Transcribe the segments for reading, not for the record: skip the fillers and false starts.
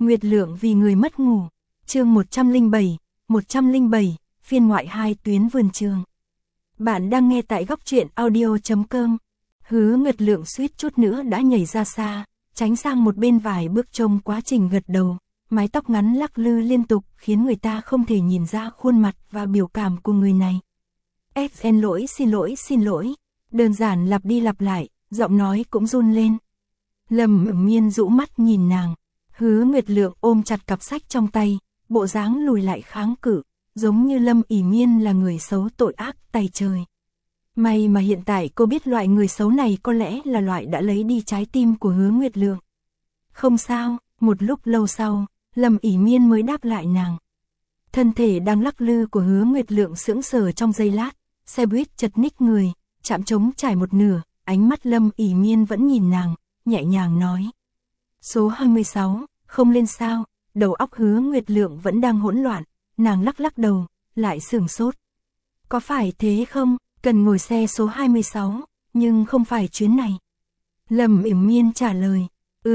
Nguyệt Lượng vì người mất ngủ. Chương 107, phiên ngoại 2 tuyến vườn trường. Bạn đang nghe tại góc truyện audio.com. Hứa Nguyệt Lượng suýt chút nữa đã nhảy ra xa, tránh sang một bên vài bước trong quá trình gật đầu, mái tóc ngắn lắc lư liên tục khiến người ta không thể nhìn ra khuôn mặt và biểu cảm của người này. Xin lỗi, đơn giản lặp đi lặp lại, giọng nói cũng run lên. Lâm Ửng Miên rũ mắt nhìn nàng, Hứa Nguyệt Lượng ôm chặt cặp sách trong tay, bộ dáng lùi lại kháng cự, giống như Lâm ỉ Miên là người xấu tội ác tày trời. May mà hiện tại cô biết loại người xấu này có lẽ là loại đã lấy đi trái tim của Hứa Nguyệt Lượng. Không sao, một lúc lâu sau, Lâm ỉ Miên mới đáp lại nàng. Thân thể đang lắc lư của Hứa Nguyệt Lượng sững sờ trong giây lát, xe buýt chật ních người, chạm trống trải một nửa, ánh mắt Lâm ỉ Miên vẫn nhìn nàng, nhẹ nhàng nói. Số 26, không lên sao, đầu óc Hứa Nguyệt Lượng vẫn đang hỗn loạn, nàng lắc đầu, lại sửng sốt. Có phải thế không, cần ngồi xe số 26, nhưng không phải chuyến này. Lâm ỉ Miên trả lời,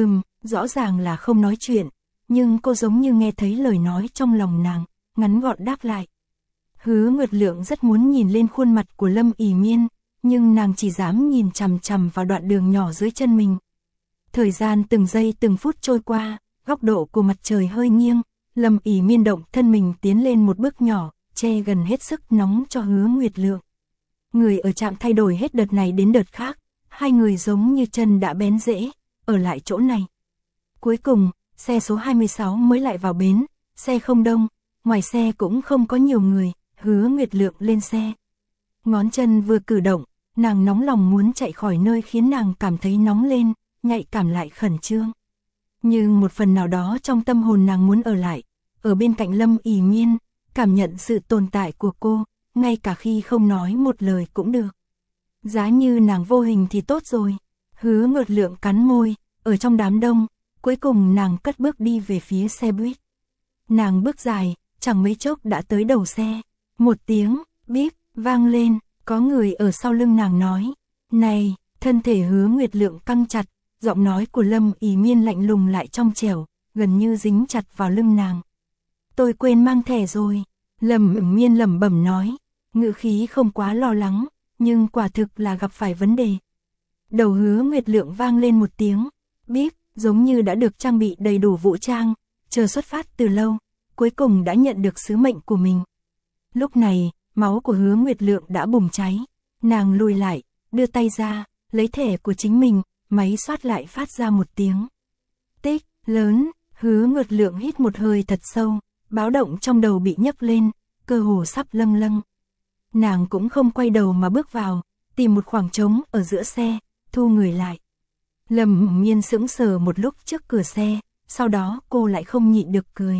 rõ ràng là không nói chuyện, nhưng cô giống như nghe thấy lời nói trong lòng nàng, ngắn gọn đáp lại. Hứa Nguyệt Lượng rất muốn nhìn lên khuôn mặt của Lâm ỉ Miên, nhưng nàng chỉ dám nhìn chằm chằm vào đoạn đường nhỏ dưới chân mình. Thời gian từng giây từng phút trôi qua, góc độ của mặt trời hơi nghiêng, Lâm ỉ Miên động thân mình tiến lên một bước nhỏ, che gần hết sức nóng cho Hứa Nguyệt Lượng. Người ở trạm thay đổi hết đợt này đến đợt khác, hai người giống như chân đã bén rễ, ở lại chỗ này. Cuối cùng, xe số 26 mới lại vào bến, xe không đông, ngoài xe cũng không có nhiều người, Hứa Nguyệt Lượng lên xe. Ngón chân vừa cử động, nàng nóng lòng muốn chạy khỏi nơi khiến nàng cảm thấy nóng lên, nhạy cảm lại khẩn trương. Nhưng một phần nào đó trong tâm hồn nàng muốn ở lại, ở bên cạnh Lâm ỉ Miên, cảm nhận sự tồn tại của cô, ngay cả khi không nói một lời cũng được. Giá như nàng vô hình thì tốt rồi. Hứa Nguyệt Lượng cắn môi, ở trong đám đông, cuối cùng nàng cất bước đi về phía xe buýt. Nàng bước dài, chẳng mấy chốc đã tới đầu xe. Một tiếng, bíp, vang lên, có người ở sau lưng nàng nói. Này, thân thể Hứa Nguyệt Lượng căng chặt, giọng nói của Lâm ỉ Miên lạnh lùng lại trong trẻo, gần như dính chặt vào lưng nàng. Tôi quên mang thẻ rồi, Lâm ỉ Miên lẩm bẩm nói, ngữ khí không quá lo lắng, nhưng quả thực là gặp phải vấn đề. Đầu Hứa Nguyệt Lượng vang lên một tiếng, bíp, giống như đã được trang bị đầy đủ vũ trang, chờ xuất phát từ lâu, cuối cùng đã nhận được sứ mệnh của mình. Lúc này, máu của Hứa Nguyệt Lượng đã bùng cháy, nàng lùi lại, đưa tay ra, lấy thẻ của chính mình, máy soát lại phát ra một tiếng. Tích, lớn, Hứa Nguyệt Lượng hít một hơi thật sâu, báo động trong đầu bị nhấc lên, cơ hồ sắp lâng. Nàng cũng không quay đầu mà bước vào, tìm một khoảng trống ở giữa xe, thu người lại. Lâm ỉ Miên sững sờ một lúc trước cửa xe, sau đó cô lại không nhịn được cười.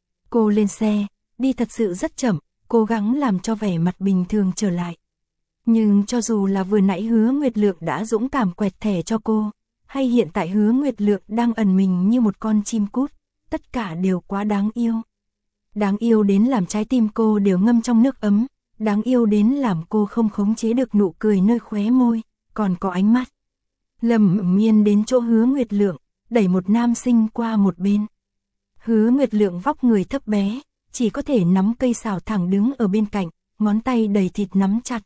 Cô lên xe, đi thật sự rất chậm, cố gắng làm cho vẻ mặt bình thường trở lại. Nhưng cho dù là vừa nãy Hứa Nguyệt Lượng đã dũng cảm quẹt thẻ cho cô, hay hiện tại Hứa Nguyệt Lượng đang ẩn mình như một con chim cút, tất cả đều quá đáng yêu. Đáng yêu đến làm trái tim cô đều ngâm trong nước ấm, đáng yêu đến làm cô không khống chế được nụ cười nơi khóe môi, còn có ánh mắt. Lâm ỉ Miên đến chỗ Hứa Nguyệt Lượng, đẩy một nam sinh qua một bên. Hứa Nguyệt Lượng vóc người thấp bé, chỉ có thể nắm cây sào thẳng đứng ở bên cạnh, ngón tay đầy thịt nắm chặt.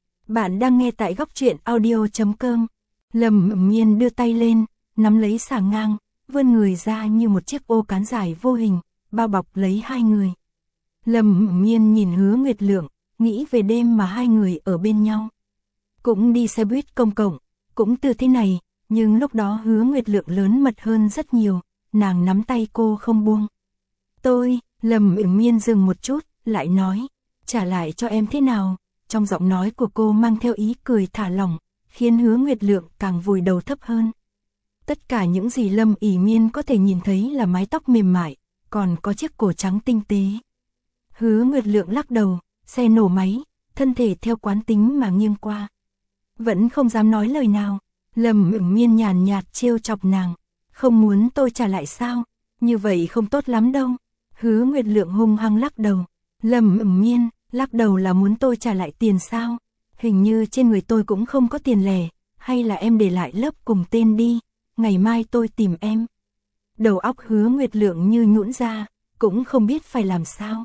Bạn đang nghe tại góc truyện audio.com. Lâm ỉ Miên đưa tay lên, nắm lấy xà ngang, vươn người ra như một chiếc ô cán dài vô hình, bao bọc lấy hai người. Lâm ỉ Miên nhìn Hứa Nguyệt Lượng, nghĩ về đêm mà hai người ở bên nhau. Cũng đi xe buýt công cộng, cũng từ thế này, nhưng lúc đó Hứa Nguyệt Lượng lớn mật hơn rất nhiều, nàng nắm tay cô không buông. Lâm ỉ Miên dừng một chút, lại nói, trả lại cho em thế nào? Trong giọng nói của cô mang theo ý cười thả lỏng, khiến Hứa Nguyệt Lượng càng vùi đầu thấp hơn. Tất cả những gì Lâm ỉ Miên có thể nhìn thấy là mái tóc mềm mại, còn có chiếc cổ trắng tinh tế. Hứa Nguyệt Lượng lắc đầu, xe nổ máy, thân thể theo quán tính mà nghiêng qua. Vẫn không dám nói lời nào, Lâm ỉ Miên nhàn nhạt trêu chọc nàng, không muốn tôi trả lại sao, như vậy không tốt lắm đâu. Hứa Nguyệt Lượng hung hăng lắc đầu, Lâm ỉ Miên, lắc đầu là muốn tôi trả lại tiền sao? Hình như trên người tôi cũng không có tiền lẻ, hay là em để lại lớp cùng tên đi, ngày mai tôi tìm em. đầu óc Hứa Nguyệt Lượng như nhũn ra, cũng không biết phải làm sao.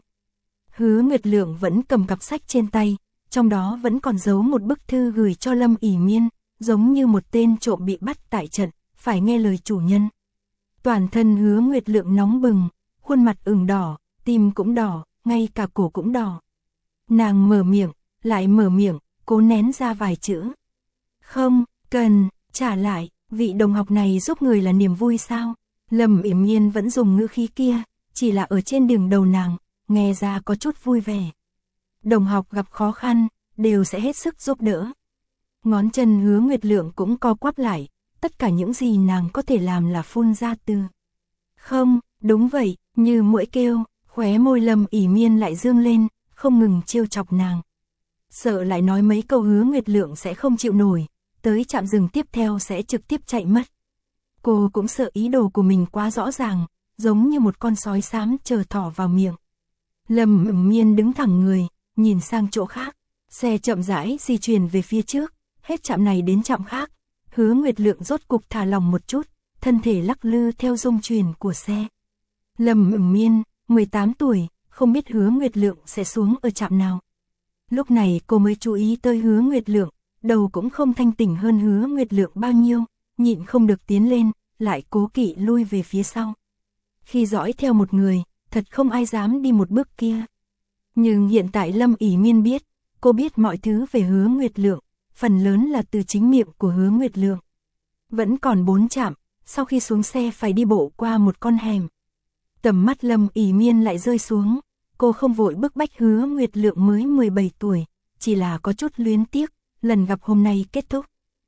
Hứa Nguyệt Lượng vẫn cầm cặp sách trên tay, trong đó vẫn còn giấu một bức thư gửi cho Lâm ỉ Miên, giống như một tên trộm bị bắt tại trận, phải nghe lời chủ nhân. Toàn thân Hứa Nguyệt Lượng nóng bừng, khuôn mặt ửng đỏ, tim cũng đỏ, ngay cả cổ cũng đỏ. Nàng mở miệng, lại mở miệng, cố nén ra vài chữ. Không, cần, trả lại, vị đồng học này giúp người là niềm vui sao? Lâm ỉ Miên vẫn dùng ngữ khí kia, chỉ là ở trên đường đầu nàng, nghe ra có chút vui vẻ. Đồng học gặp khó khăn, đều sẽ hết sức giúp đỡ. Ngón chân Hứa Nguyệt Lượng cũng co quắp lại, tất cả những gì nàng có thể làm là phun ra từ. Không, đúng vậy, như muỗi kêu, khóe môi Lâm ỉ Miên lại dương lên, không ngừng trêu chọc nàng. Sợ lại nói mấy câu Hứa Nguyệt Lượng sẽ không chịu nổi, tới trạm dừng tiếp theo sẽ trực tiếp chạy mất. Cô cũng sợ ý đồ của mình quá rõ ràng, giống như một con sói xám chờ thỏ vào miệng. Lâm ỉ Miên đứng thẳng người, nhìn sang chỗ khác, xe chậm rãi di chuyển về phía trước, hết trạm này đến trạm khác. Hứa Nguyệt Lượng rốt cục thả lòng một chút, thân thể lắc lư theo rung chuyển của xe. Lâm ỉ Miên, 18 tuổi, không biết Hứa Nguyệt Lượng sẽ xuống ở trạm nào. Lúc này cô mới chú ý tới Hứa Nguyệt Lượng, đầu cũng không thanh tỉnh hơn Hứa Nguyệt Lượng bao nhiêu, nhịn không được tiến lên, lại cố kỵ lui về phía sau. Khi dõi theo một người, thật không ai dám đi một bước kia. Nhưng hiện tại Lâm ỉ Miên biết, cô biết mọi thứ về Hứa Nguyệt Lượng, phần lớn là từ chính miệng của Hứa Nguyệt Lượng. Vẫn còn 4 trạm, sau khi xuống xe phải đi bộ qua một con hẻm. Tầm mắt Lâm ỉ Miên lại rơi xuống, cô không vội bức bách Hứa Nguyệt Lượng mới 17 tuổi, chỉ là có chút luyến tiếc, lần gặp hôm nay kết thúc.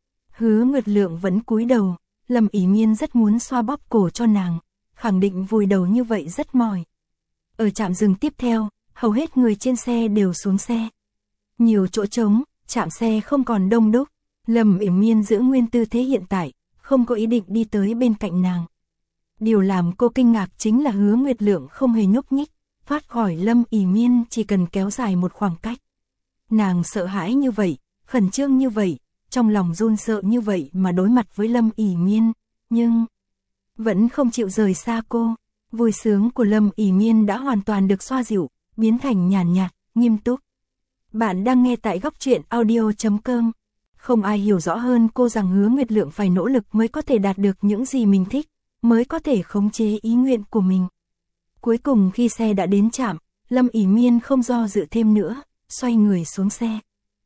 Hứa Nguyệt Lượng vẫn cúi đầu, Lâm ỉ Miên rất muốn xoa bóp cổ cho nàng, khẳng định vùi đầu như vậy rất mỏi. Ở trạm dừng tiếp theo, hầu hết người trên xe đều xuống xe. Nhiều chỗ trống, trạm xe không còn đông đúc, Lâm ỉ Miên giữ nguyên tư thế hiện tại, không có ý định đi tới bên cạnh nàng. Điều làm cô kinh ngạc chính là Hứa Nguyệt Lượng không hề nhúc nhích, thoát khỏi Lâm ỉ Miên chỉ cần kéo dài một khoảng cách. Nàng sợ hãi như vậy, khẩn trương như vậy, trong lòng run sợ như vậy mà đối mặt với Lâm ỉ Miên, nhưng vẫn không chịu rời xa cô. Vui sướng của Lâm ỉ Miên đã hoàn toàn được xoa dịu, biến thành nhàn nhạt, nghiêm túc. Bạn đang nghe tại Góc Truyện Audio.com. Không ai hiểu rõ hơn cô rằng Hứa Nguyệt Lượng phải nỗ lực mới có thể đạt được những gì mình thích, mới có thể khống chế ý nguyện của mình. Cuối cùng khi xe đã đến trạm, Lâm ỉ Miên không do dự thêm nữa, xoay người xuống xe.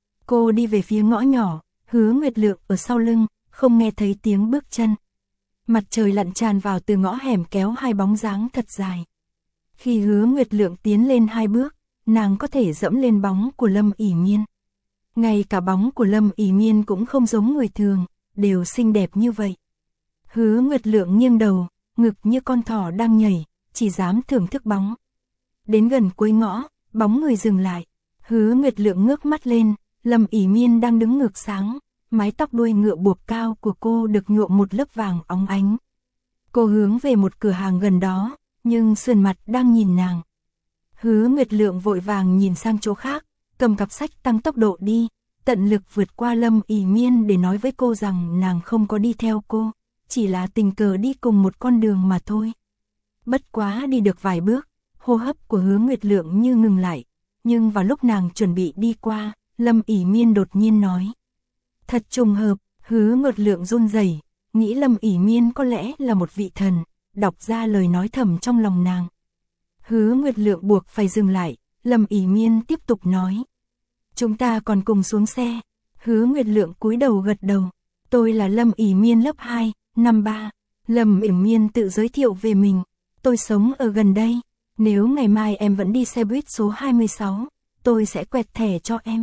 Cô đi về phía ngõ nhỏ, Hứa Nguyệt Lượng ở sau lưng, không nghe thấy tiếng bước chân. Mặt trời lặn tràn vào từ ngõ hẻm kéo hai bóng dáng thật dài. Khi Hứa Nguyệt Lượng tiến lên 2 bước, nàng có thể dẫm lên bóng của Lâm ỉ Miên. Ngay cả bóng của Lâm ỉ Miên cũng không giống người thường, đều xinh đẹp như vậy. Hứa Nguyệt Lượng nghiêng đầu, ngực như con thỏ đang nhảy, chỉ dám thưởng thức bóng. Đến gần cuối ngõ, bóng người dừng lại. Hứa Nguyệt Lượng ngước mắt lên, Lâm ỉ Miên đang đứng ngược sáng, mái tóc đuôi ngựa buộc cao của cô được nhuộm một lớp vàng óng ánh. Cô hướng về một cửa hàng gần đó, nhưng sườn mặt đang nhìn nàng. Hứa Nguyệt Lượng vội vàng nhìn sang chỗ khác, cầm cặp sách tăng tốc độ đi, tận lực vượt qua Lâm ỉ Miên để nói với cô rằng nàng không có đi theo cô, chỉ là tình cờ đi cùng một con đường mà thôi. Bất quá đi được vài bước, hô hấp của Hứa Nguyệt Lượng như ngừng lại, nhưng vào lúc nàng chuẩn bị đi qua, Lâm ỉ Miên đột nhiên nói. Thật trùng hợp, Hứa Nguyệt Lượng run rẩy, nghĩ Lâm ỉ Miên có lẽ là một vị thần, đọc ra lời nói thầm trong lòng nàng. Hứa Nguyệt Lượng buộc phải dừng lại, Lâm ỉ Miên tiếp tục nói. Chúng ta còn cùng xuống xe. Hứa Nguyệt Lượng cúi đầu gật đầu. Tôi là Lâm ỉ Miên lớp 2, năm 3. Lâm ỉ Miên tự giới thiệu về mình. Tôi sống ở gần đây. Nếu ngày mai em vẫn đi xe buýt số 26, tôi sẽ quẹt thẻ cho em.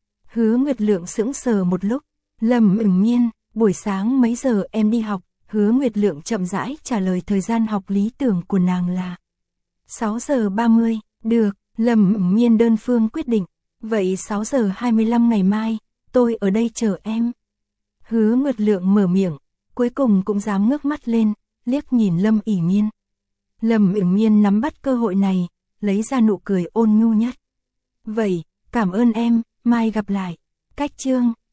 Hứa Nguyệt Lượng sững sờ một lúc. Lâm ỉ Miên, buổi sáng mấy giờ em đi học? Hứa Nguyệt Lượng chậm rãi trả lời thời gian học lý tưởng của nàng là 6 giờ 30, được, Lâm ỉ Miên đơn phương quyết định. Vậy 6 giờ 25 ngày mai, tôi ở đây chờ em. Hứa Nguyệt Lượng mở miệng, cuối cùng cũng dám ngước mắt lên, liếc nhìn Lâm ỉ Miên. Lâm ỉ Miên nắm bắt cơ hội này, lấy ra nụ cười ôn nhu nhất. Vậy, cảm ơn em, mai gặp lại. Cách chương